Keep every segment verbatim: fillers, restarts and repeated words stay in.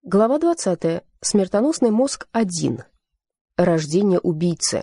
Глава двадцатая. Смертоносный мозг один. Рождение убийцы.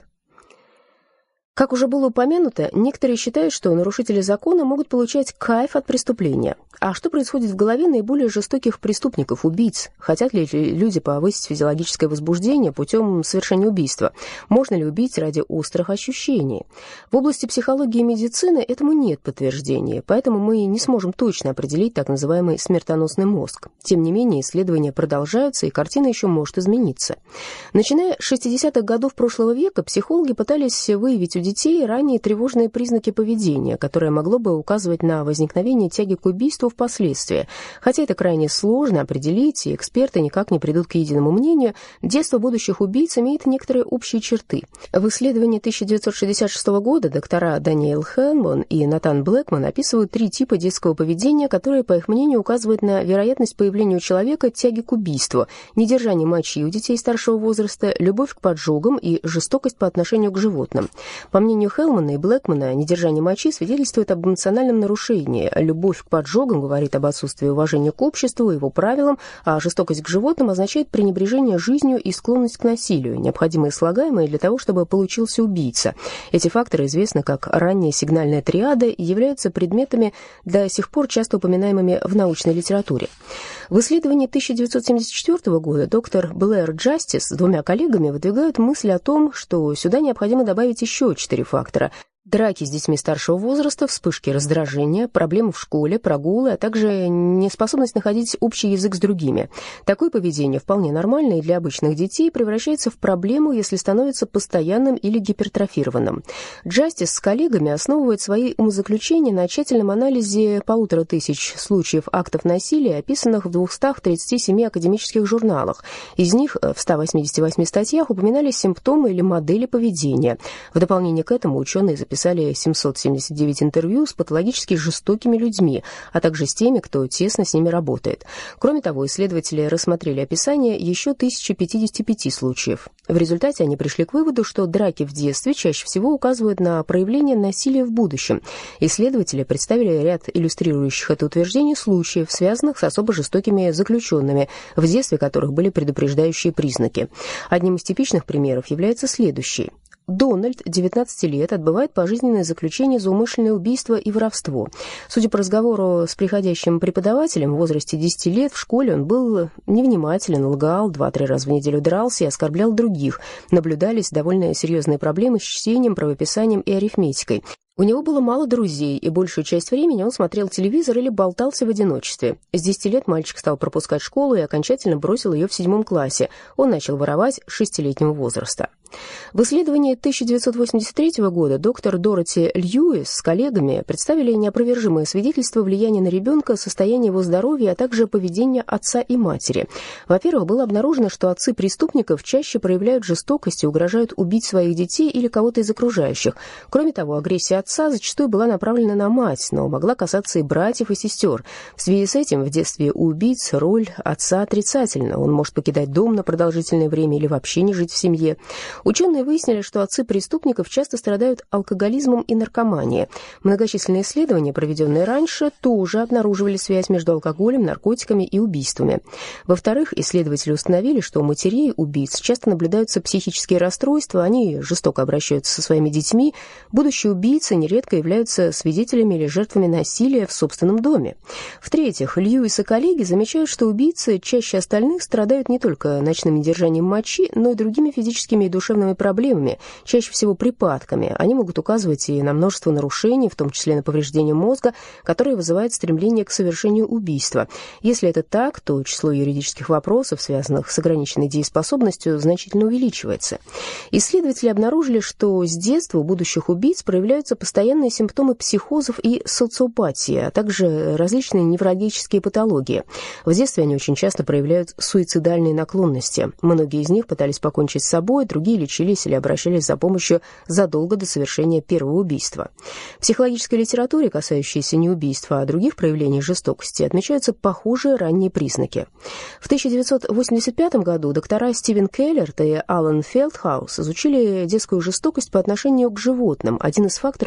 Как уже было упомянуто, некоторые считают, что нарушители закона могут получать кайф от преступления. А что происходит в голове наиболее жестоких преступников, убийц? Хотят ли люди повысить физиологическое возбуждение путем совершения убийства? Можно ли убить ради острых ощущений? В области психологии и медицины этому нет подтверждения, поэтому мы не сможем точно определить так называемый смертоносный мозг. Тем не менее, исследования продолжаются, и картина еще может измениться. Начиная с шестидесятых годов прошлого века, психологи пытались выявить у детей ранее тревожные признаки поведения, которое могло бы указывать на возникновение тяги к убийству впоследствии. Хотя это крайне сложно определить, и эксперты никак не придут к единому мнению, детство будущих убийц имеет некоторые общие черты. В исследовании тысяча девятьсот шестьдесят шестого года доктора Даниэл Хэнмон и Натан Блэкман описывают три типа детского поведения, которые, по их мнению, указывают на вероятность появления у человека тяги к убийству: недержание мочи у детей старшего возраста, любовь к поджогам и жестокость по отношению к животным. По мнению Хелмана и Блэкмана, недержание мочи свидетельствует об эмоциональном нарушении. Любовь к поджогам говорит об отсутствии уважения к обществу и его правилам, а жестокость к животным означает пренебрежение жизнью и склонность к насилию, необходимые слагаемые для того, чтобы получился убийца. Эти факторы известны как ранняя сигнальная триада и являются предметами, до сих пор часто упоминаемыми в научной литературе. В исследовании тысяча девятьсот семьдесят четвёртого года доктор Блэр Джастис с двумя коллегами выдвигают мысль о том, что сюда необходимо добавить еще четыре фактора: драки с детьми старшего возраста, вспышки раздражения, проблемы в школе, прогулы, а также неспособность находить общий язык с другими. Такое поведение вполне нормально и для обычных детей превращается в проблему, если становится постоянным или гипертрофированным. Джастис с коллегами основывает свои умозаключения на тщательном анализе полутора тысяч случаев актов насилия, описанных в двухстах тридцати семи академических журналах. Из них в ста восьмидесяти восьми статьях упоминались симптомы или модели поведения. В дополнение к этому ученые записали Писали семьсот семьдесят девять интервью с патологически жестокими людьми, а также с теми, кто тесно с ними работает. Кроме того, исследователи рассмотрели описание еще тысячи пятидесяти пяти случаев. В результате они пришли к выводу, что драки в детстве чаще всего указывают на проявление насилия в будущем. Исследователи представили ряд иллюстрирующих это утверждение случаев, связанных с особо жестокими заключенными, в детстве которых были предупреждающие признаки. Одним из типичных примеров является следующий. Дональд, девятнадцати лет, отбывает пожизненное заключение за умышленное убийство и воровство. Судя по разговору с приходящим преподавателем в возрасте десяти лет, в школе он был невнимателен, лгал, два-три раза в неделю дрался и оскорблял других. Наблюдались довольно серьезные проблемы с чтением, правописанием и арифметикой. У него было мало друзей, и большую часть времени он смотрел телевизор или болтался в одиночестве. С десяти лет мальчик стал пропускать школу и окончательно бросил ее в седьмом классе. Он начал воровать с шестилетнего возраста. В исследовании тысяча девятьсот восемьдесят третьего года доктор Дороти Льюис с коллегами представили неопровержимое свидетельство влияния на ребенка, состояния его здоровья, а также поведения отца и матери. Во-первых, было обнаружено, что отцы преступников чаще проявляют жестокость и угрожают убить своих детей или кого-то из окружающих. Кроме того, агрессия отца зачастую была направлена на мать, но могла касаться и братьев, и сестер. В связи с этим в детстве у убийц роль отца отрицательна. Он может покидать дом на продолжительное время или вообще не жить в семье. Ученые выяснили, что отцы преступников часто страдают алкоголизмом и наркоманией. Многочисленные исследования, проведенные раньше, тоже обнаруживали связь между алкоголем, наркотиками и убийствами. Во-вторых, исследователи установили, что у матерей убийц часто наблюдаются психические расстройства, они жестоко обращаются со своими детьми. Будущие убийцы нередко являются свидетелями или жертвами насилия в собственном доме. В-третьих, Льюис и коллеги замечают, что убийцы чаще остальных страдают не только ночным недержанием мочи, но и другими физическими и душевными проблемами, чаще всего припадками. Они могут указывать и на множество нарушений, в том числе на повреждение мозга, которые вызывают стремление к совершению убийства. Если это так, то число юридических вопросов, связанных с ограниченной дееспособностью, значительно увеличивается. Исследователи обнаружили, что с детства у будущих убийц проявляются постоянные симптомы психозов и социопатии, а также различные неврологические патологии. В детстве они очень часто проявляют суицидальные наклонности. Многие из них пытались покончить с собой, другие лечились или обращались за помощью задолго до совершения первого убийства. В психологической литературе, касающейся не убийства, а других проявлений жестокости, отмечаются похожие ранние признаки. В тысяча девятьсот восемьдесят пятом году доктора Стивен Келлерт и Алан Фелдхаус изучили детскую жестокость по отношению к животным. Один из факторов,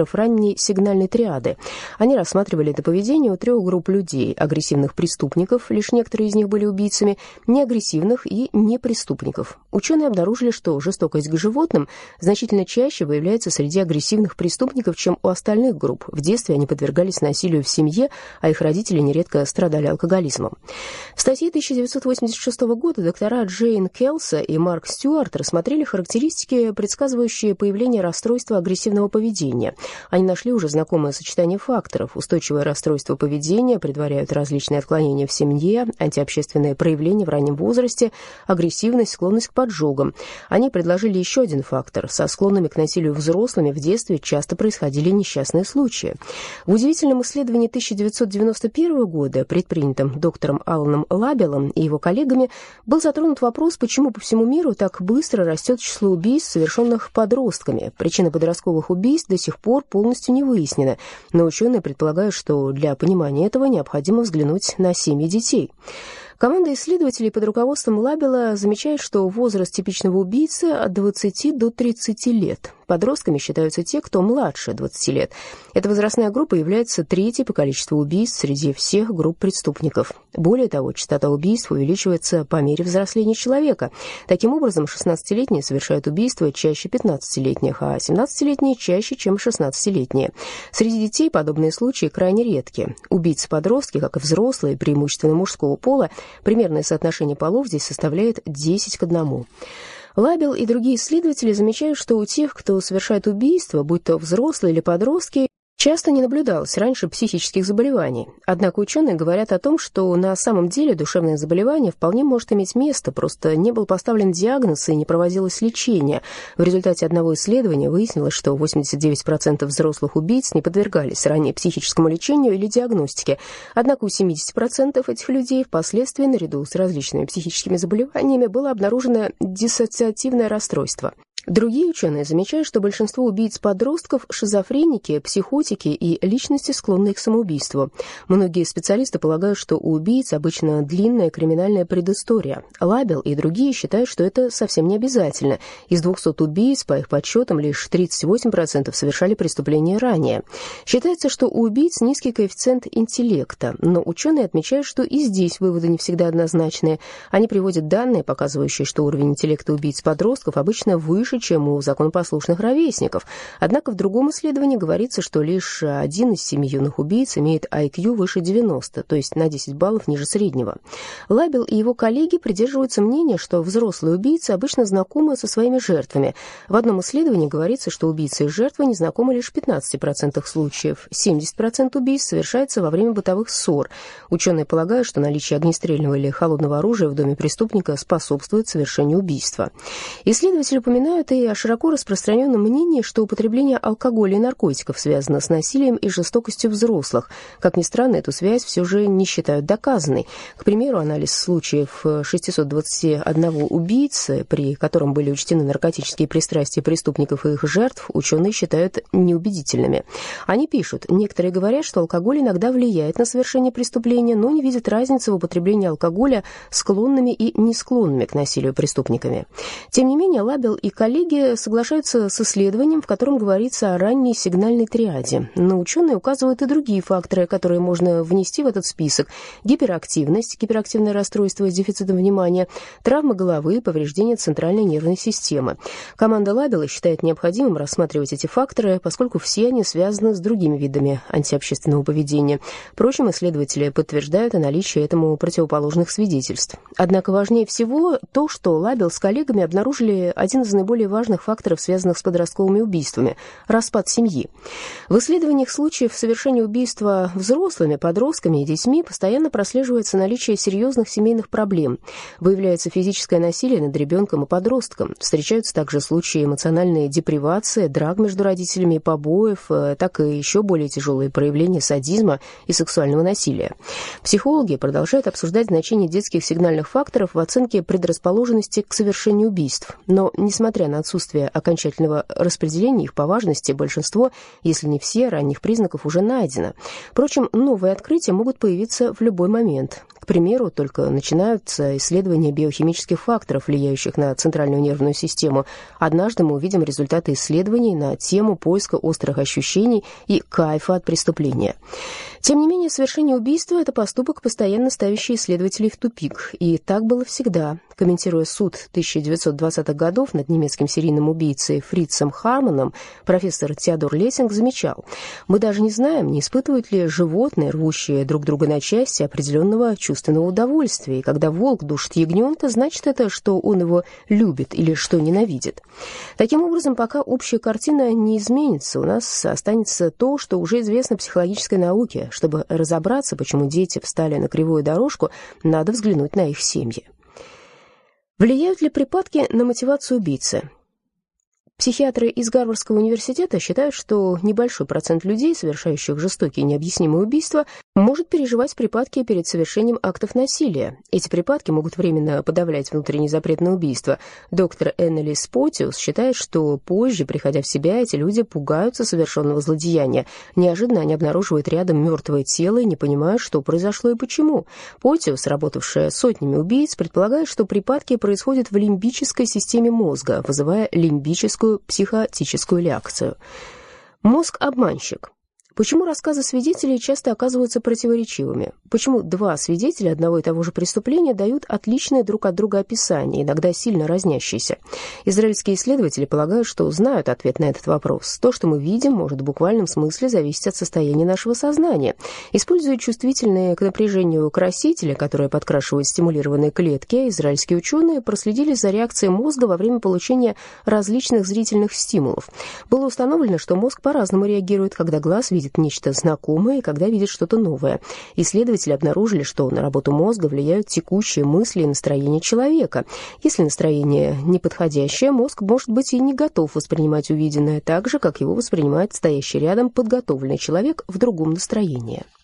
факторов ранней сигнальной триады. Они рассматривали это поведение у трех групп людей: агрессивных преступников, лишь некоторые из них были убийцами, неагрессивных и непреступников. Ученые обнаружили, что жестокость к животным значительно чаще выявляется среди агрессивных преступников, чем у остальных групп. В детстве они подвергались насилию в семье, а их родители нередко страдали алкоголизмом. В статье тысяча девятьсот восемьдесят шестого года доктора Джейн Келса и Марк Стюарт рассмотрели характеристики, предсказывающие появление расстройства агрессивного поведения. Они нашли уже знакомое сочетание факторов: устойчивое расстройство поведения, предваряют различные отклонения в семье, антиобщественные проявления в раннем возрасте, агрессивность, склонность к поджогам. Они предложили еще один фактор: со склонными к насилию взрослыми в детстве часто происходили несчастные случаи. В удивительном исследовании тысяча девятьсот девяносто первого года, предпринятом доктором Аланом Лабелом и его коллегами, был затронут вопрос, почему по всему миру так быстро растет число убийств, совершенных подростками. Причина подростковых убийств до сих пор полностью не выяснена, но ученые предполагают, что для понимания этого необходимо взглянуть на семьи детей. Команда исследователей под руководством Лабела замечает, что возраст типичного убийцы от двадцати до тридцати лет. Подростками считаются те, кто младше двадцати лет. Эта возрастная группа является третьей по количеству убийств среди всех групп преступников. Более того, частота убийств увеличивается по мере взросления человека. Таким образом, шестнадцатилетние совершают убийства чаще пятнадцатилетних, а семнадцатилетние чаще, чем шестнадцатилетние. Среди детей подобные случаи крайне редки. Убийцы-подростки, как и взрослые, преимущественно мужского пола, примерное соотношение полов здесь составляет десять к одному. Лабел и другие исследователи замечают, что у тех, кто совершает убийства, будь то взрослые или подростки, часто не наблюдалось раньше психических заболеваний. Однако ученые говорят о том, что на самом деле душевное заболевание вполне может иметь место, просто не был поставлен диагноз и не проводилось лечение. В результате одного исследования выяснилось, что восемьдесят девять процентов взрослых убийц не подвергались ранее психическому лечению или диагностике. Однако у семьдесят процентов этих людей впоследствии, наряду с различными психическими заболеваниями, было обнаружено диссоциативное расстройство. Другие ученые замечают, что большинство убийц-подростков – шизофреники, психотики и личности, склонные к самоубийству. Многие специалисты полагают, что у убийц обычно длинная криминальная предыстория. Лабел и другие считают, что это совсем не обязательно. Из двухсот убийц, по их подсчетам, лишь тридцать восемь процентов совершали преступления ранее. Считается, что у убийц низкий коэффициент интеллекта, но ученые отмечают, что и здесь выводы не всегда однозначные. Они приводят данные, показывающие, что уровень интеллекта убийц-подростков обычно выше, чем у законопослушных ровесников. Однако в другом исследовании говорится, что лишь один из семи юных убийц имеет ай кью выше девяноста, то есть на десять баллов ниже среднего. Лабел и его коллеги придерживаются мнения, что взрослые убийцы обычно знакомы со своими жертвами. В одном исследовании говорится, что убийцы и жертвы не знакомы лишь в пятнадцати процентах случаев. семьдесят процентов убийств совершается во время бытовых ссор. Ученые полагают, что наличие огнестрельного или холодного оружия в доме преступника способствует совершению убийства. Исследователи упоминают и о широко распространенном мнении, что употребление алкоголя и наркотиков связано с насилием и жестокостью взрослых. Как ни странно, эту связь все же не считают доказанной. К примеру, анализ случаев шестисот двадцати одного убийцы, при котором были учтены наркотические пристрастия преступников и их жертв, ученые считают неубедительными. Они пишут: некоторые говорят, что алкоголь иногда влияет на совершение преступления, но не видят разницы в употреблении алкоголя склонными и не склонными к насилию преступниками. Тем не менее, Лабел и коллеги соглашаются с исследованием, в котором говорится о ранней сигнальной триаде. Но ученые указывают и другие факторы, которые можно внести в этот список: гиперактивность, гиперактивное расстройство с дефицитом внимания, травмы головы, повреждение центральной нервной системы. Команда Лабела считает необходимым рассматривать эти факторы, поскольку все они связаны с другими видами антиобщественного поведения. Впрочем, исследователи подтверждают о наличии этому противоположных свидетельств. Однако важнее всего то, что Лабел с коллегами обнаружили один из наиболее важных факторов, связанных с подростковыми убийствами – распад семьи. В исследованиях случаев совершения убийства взрослыми, подростками и детьми постоянно прослеживается наличие серьезных семейных проблем. Выявляется физическое насилие над ребенком и подростком. Встречаются также случаи эмоциональной депривации, драк между родителями и побоев, так и еще более тяжелые проявления садизма и сексуального насилия. Психологи продолжают обсуждать значение детских сигнальных факторов в оценке предрасположенности к совершению убийств. Но, несмотря на отсутствие окончательного распределения их по важности, большинство, если не все, ранних признаков уже найдено. Впрочем, новые открытия могут появиться в любой момент. К К примеру, только начинаются исследования биохимических факторов, влияющих на центральную нервную систему. Однажды мы увидим результаты исследований на тему поиска острых ощущений и кайфа от преступления. Тем не менее, совершение убийства – это поступок, постоянно ставящий исследователей в тупик. И так было всегда. Комментируя суд тысяча девятьсот двадцатых годов над немецким серийным убийцей Фрицем Харманом, профессор Теодор Лессинг замечал: «Мы даже не знаем, не испытывают ли животные, рвущие друг друга на части, определенного чувственного удовольствия. И когда волк душит ягненка, значит это, что он его любит или что ненавидит». Таким образом, пока общая картина не изменится, у нас останется то, что уже известно психологической науке. Чтобы разобраться, почему дети встали на кривую дорожку, надо взглянуть на их семьи. Влияют ли припадки на мотивацию убийцы? Психиатры из Гарвардского университета считают, что небольшой процент людей, совершающих жестокие и необъяснимые убийства, может переживать припадки перед совершением актов насилия. Эти припадки могут временно подавлять внутренний запрет на убийство. Доктор Эннелис Потиус считает, что позже, приходя в себя, эти люди пугаются совершенного злодеяния. Неожиданно они обнаруживают рядом мертвое тело и не понимают, что произошло и почему. Потиус, работавшая с сотнями убийц, предполагает, что припадки происходят в лимбической системе мозга, вызывая лимбическую психотическую реакцию. Мозг-обманщик. Почему рассказы свидетелей часто оказываются противоречивыми? Почему два свидетеля одного и того же преступления дают отличные друг от друга описания, иногда сильно разнящиеся? Израильские исследователи полагают, что знают ответ на этот вопрос. То, что мы видим, может в буквальном смысле зависеть от состояния нашего сознания. Используя чувствительные к напряжению красители, которые подкрашивают стимулированные клетки, израильские ученые проследили за реакцией мозга во время получения различных зрительных стимулов. Было установлено, что мозг по-разному реагирует, когда глаз видит нечто знакомое и когда видит что-то новое. Исследователи обнаружили, что на работу мозга влияют текущие мысли и настроение человека. Если настроение неподходящее, мозг, может быть, и не готов воспринимать увиденное так же, как его воспринимает стоящий рядом подготовленный человек в другом настроении.